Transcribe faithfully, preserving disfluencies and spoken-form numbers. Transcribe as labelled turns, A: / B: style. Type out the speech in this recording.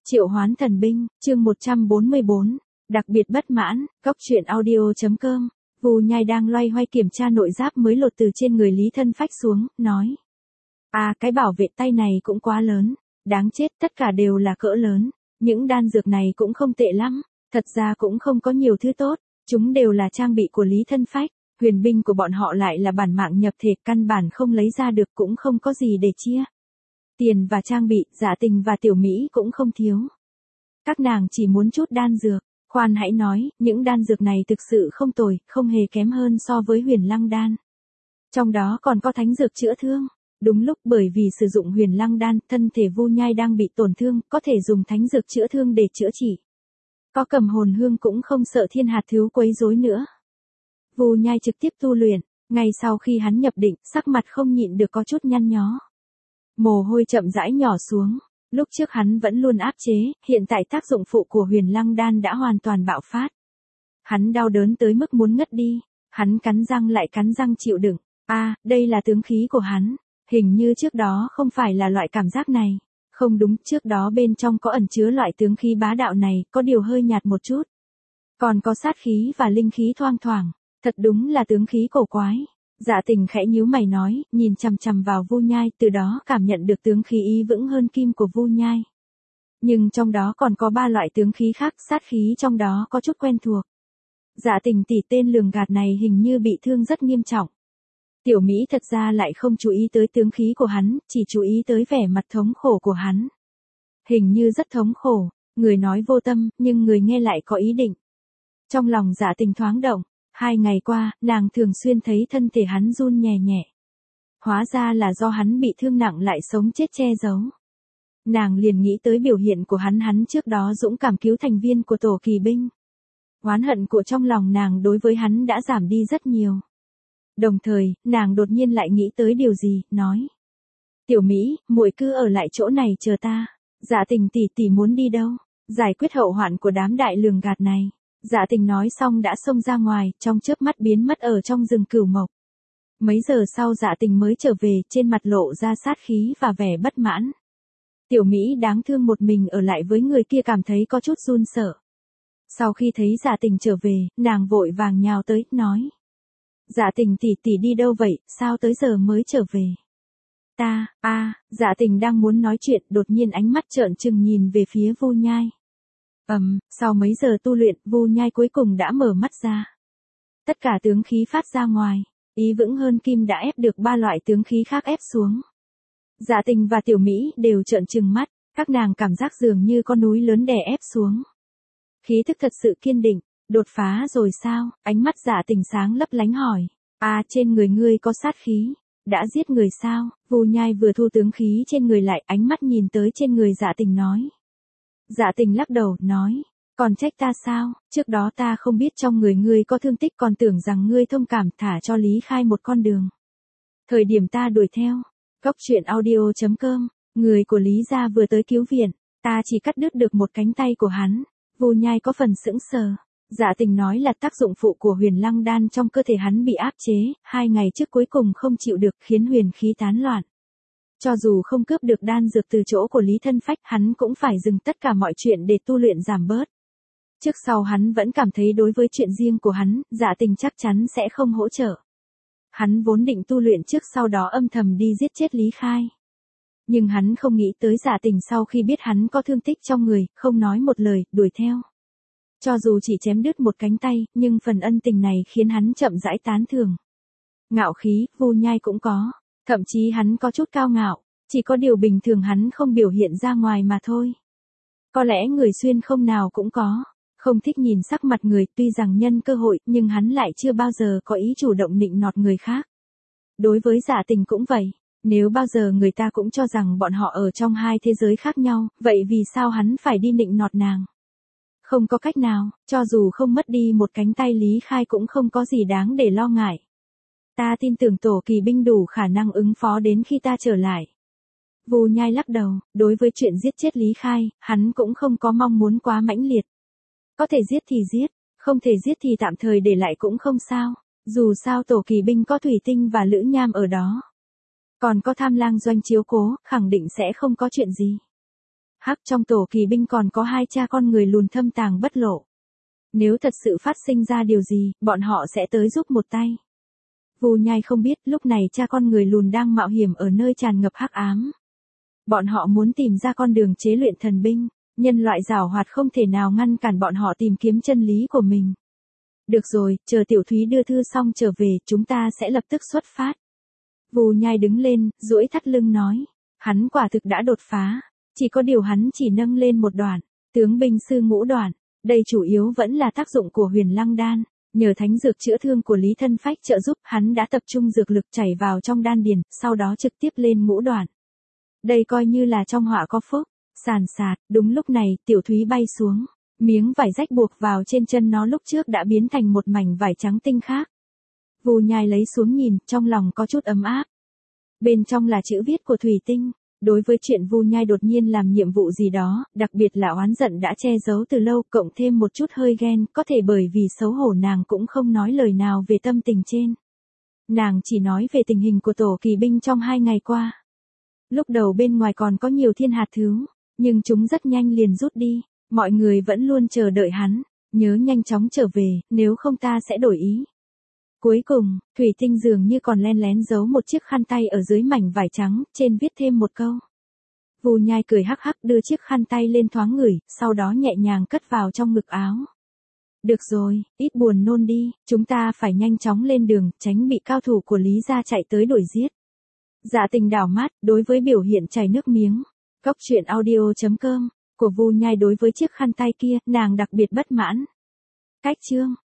A: Triệu hoán thần binh, chương một trăm bốn mươi bốn, đặc biệt bất mãn, cốc truyện audio.com. Vu Nhai đang loay hoay kiểm tra nội giáp mới lột từ trên người Lý Thân Phách xuống, nói. À, cái bảo vệ tay này cũng quá lớn, đáng chết, tất cả đều là cỡ lớn, những đan dược này cũng không tệ lắm, thật ra cũng không có nhiều thứ tốt, chúng đều là trang bị của Lý Thân Phách, huyền binh của bọn họ lại là bản mạng nhập thể, căn bản không lấy ra được, cũng không có gì để chia. Tiền và trang bị, Dạ Tình và Tiểu Mỹ cũng không thiếu. Các nàng chỉ muốn chút đan dược, khoan hãy nói, những đan dược này thực sự không tồi, không hề kém hơn so với huyền lăng đan. Trong đó còn có thánh dược chữa thương. Đúng lúc bởi vì sử dụng huyền lăng đan, thân thể Vu Nhai đang bị tổn thương, có thể dùng thánh dược chữa thương để chữa trị. Có cầm hồn hương cũng không sợ thiên hạt thiếu quấy rối nữa. Vu Nhai trực tiếp tu luyện, ngay sau khi hắn nhập định, sắc mặt không nhịn được có chút nhăn nhó. Mồ hôi chậm rãi nhỏ xuống, lúc trước hắn vẫn luôn áp chế, hiện tại tác dụng phụ của huyền lăng đan đã hoàn toàn bạo phát. Hắn đau đớn tới mức muốn ngất đi, hắn cắn răng lại cắn răng chịu đựng, a à, đây là tướng khí của hắn, hình như trước đó không phải là loại cảm giác này, không đúng, trước đó bên trong có ẩn chứa loại tướng khí bá đạo này, có điều hơi nhạt một chút. Còn có sát khí và linh khí thoang thoảng, thật đúng là tướng khí cổ quái. Dạ Tình khẽ nhíu mày nói, nhìn chằm chằm vào Vu Nhai, từ đó cảm nhận được tướng khí ý vững hơn kim của Vu Nhai. Nhưng trong đó còn có ba loại tướng khí khác, sát khí trong đó có chút quen thuộc. Dạ Tình tỷ, tên lường gạt này hình như bị thương rất nghiêm trọng. Tiểu Mỹ thật ra lại không chú ý tới tướng khí của hắn, chỉ chú ý tới vẻ mặt thống khổ của hắn. Hình như rất thống khổ, người nói vô tâm, nhưng người nghe lại có ý định. Trong lòng Dạ Tình thoáng động. Hai ngày qua, nàng thường xuyên thấy thân thể hắn run nhẹ nhẹ. Hóa ra là do hắn bị thương nặng lại sống chết che giấu. Nàng liền nghĩ tới biểu hiện của hắn hắn trước đó dũng cảm cứu thành viên của tổ kỳ binh. Oán hận của trong lòng nàng đối với hắn đã giảm đi rất nhiều. Đồng thời, nàng đột nhiên lại nghĩ tới điều gì, nói. Tiểu Mỹ, muội cứ ở lại chỗ này chờ ta. Dạ Tình tỷ tỷ muốn đi đâu? Giải quyết hậu hoạn của đám đại lường gạt này. Dạ Tình nói xong đã xông ra ngoài, trong chớp mắt biến mất ở trong rừng cửu mộc. Mấy giờ sau Dạ Tình mới trở về, trên mặt lộ ra sát khí và vẻ bất mãn. Tiểu Mỹ đáng thương một mình ở lại với người kia cảm thấy có chút run sợ. Sau khi thấy Dạ Tình trở về, nàng vội vàng nhào tới, nói. Dạ Tình tỷ tỷ đi đâu vậy, sao tới giờ mới trở về? Ta, a, à, Dạ Tình đang muốn nói chuyện, đột nhiên ánh mắt trợn trừng nhìn về phía Vu Nhai. Ầm, um, sau mấy giờ tu luyện, Vu Nhai cuối cùng đã mở mắt ra. Tất cả tướng khí phát ra ngoài, ý vững hơn kim đã ép được ba loại tướng khí khác ép xuống. Dạ Tình và Tiểu Mỹ đều trợn trừng mắt, các nàng cảm giác dường như con núi lớn đè ép xuống. Khí thức thật sự kiên định, đột phá rồi sao? Ánh mắt Dạ Tình sáng lấp lánh hỏi. À, trên người ngươi có sát khí, đã giết người sao? Vu Nhai vừa thu tướng khí trên người lại, ánh mắt nhìn tới trên người Dạ Tình nói. Dạ Tình lắc đầu, nói, còn trách ta sao, trước đó ta không biết trong người ngươi có thương tích, còn tưởng rằng ngươi thông cảm thả cho Lý Khai một con đường. Thời điểm ta đuổi theo, cốc truyện audio.com, người của Lý gia vừa tới cứu viện, ta chỉ cắt đứt được một cánh tay của hắn. Vu Nhai có phần sững sờ. Dạ Tình nói là tác dụng phụ của huyền lăng đan trong cơ thể hắn bị áp chế, hai ngày trước cuối cùng không chịu được khiến huyền khí tán loạn. Cho dù không cướp được đan dược từ chỗ của Lý Thân Phách, hắn cũng phải dừng tất cả mọi chuyện để tu luyện giảm bớt. Trước sau hắn vẫn cảm thấy đối với chuyện riêng của hắn, Dạ Tình chắc chắn sẽ không hỗ trợ. Hắn vốn định tu luyện trước sau đó âm thầm đi giết chết Lý Khai. Nhưng hắn không nghĩ tới Dạ Tình sau khi biết hắn có thương tích trong người, không nói một lời, đuổi theo. Cho dù chỉ chém đứt một cánh tay, nhưng phần ân tình này khiến hắn chậm rãi tán thưởng. Ngạo khí, Vu Nhai cũng có. Thậm chí hắn có chút cao ngạo, chỉ có điều bình thường hắn không biểu hiện ra ngoài mà thôi. Có lẽ người xuyên không nào cũng có, không thích nhìn sắc mặt người, tuy rằng nhân cơ hội, nhưng hắn lại chưa bao giờ có ý chủ động nịnh nọt người khác. Đối với Dạ Tình cũng vậy, nếu bao giờ người ta cũng cho rằng bọn họ ở trong hai thế giới khác nhau, vậy vì sao hắn phải đi nịnh nọt nàng? Không có cách nào, cho dù không mất đi một cánh tay Lý Khai cũng không có gì đáng để lo ngại. Ta tin tưởng tổ kỳ binh đủ khả năng ứng phó đến khi ta trở lại. Vu Nhai lắc đầu, đối với chuyện giết chết Lý Khai, hắn cũng không có mong muốn quá mãnh liệt. Có thể giết thì giết, không thể giết thì tạm thời để lại cũng không sao, dù sao tổ kỳ binh có Thủy Tinh và Lữ Nham ở đó. Còn có Tham Lang Doanh chiếu cố, khẳng định sẽ không có chuyện gì. Hắc, trong tổ kỳ binh còn có hai cha con người lùn thâm tàng bất lộ. Nếu thật sự phát sinh ra điều gì, bọn họ sẽ tới giúp một tay. Vu Nhai không biết, lúc này cha con người lùn đang mạo hiểm ở nơi tràn ngập hắc ám. Bọn họ muốn tìm ra con đường chế luyện thần binh, nhân loại giảo hoạt không thể nào ngăn cản bọn họ tìm kiếm chân lý của mình. Được rồi, chờ Tiểu Thúy đưa thư xong trở về, chúng ta sẽ lập tức xuất phát. Vu Nhai đứng lên, duỗi thắt lưng nói. Hắn quả thực đã đột phá, chỉ có điều hắn chỉ nâng lên một đoạn, tướng binh sư ngũ đoạn. Đây chủ yếu vẫn là tác dụng của Huyền Lăng Đan, nhờ thánh dược chữa thương của Lý Thân Phách trợ giúp, hắn đã tập trung dược lực chảy vào trong đan điền, sau đó trực tiếp lên ngũ đoạn. Đây coi như là trong họa có phúc. Sàn sạt, đúng lúc này, Tiểu Thúy bay xuống, miếng vải rách buộc vào trên chân nó lúc trước đã biến thành một mảnh vải trắng tinh khác. Vu Nhai lấy xuống nhìn, trong lòng có chút ấm áp. Bên trong là chữ viết của thủy tinh. Đối với chuyện Vu Nhai đột nhiên làm nhiệm vụ gì đó, đặc biệt là oán giận đã che giấu từ lâu, cộng thêm một chút hơi ghen, có thể bởi vì xấu hổ nàng cũng không nói lời nào về tâm tình trên. Nàng chỉ nói về tình hình của tổ kỳ binh trong hai ngày qua. Lúc đầu bên ngoài còn có nhiều thiên hạt thứ, nhưng chúng rất nhanh liền rút đi, mọi người vẫn luôn chờ đợi hắn, nhớ nhanh chóng trở về, nếu không ta sẽ đổi ý. Cuối cùng, thủy tinh dường như còn len lén giấu một chiếc khăn tay ở dưới mảnh vải trắng, trên viết thêm một câu. Vu Nhai cười hắc hắc đưa chiếc khăn tay lên thoáng ngửi, sau đó nhẹ nhàng cất vào trong ngực áo. Được rồi, ít buồn nôn đi, chúng ta phải nhanh chóng lên đường, tránh bị cao thủ của Lý gia chạy tới đuổi giết. Dạ Tình đảo mắt, đối với biểu hiện chảy nước miếng. Cốc truyện audio chấm com của Vu Nhai đối với chiếc khăn tay kia, nàng đặc biệt bất mãn. Cách chương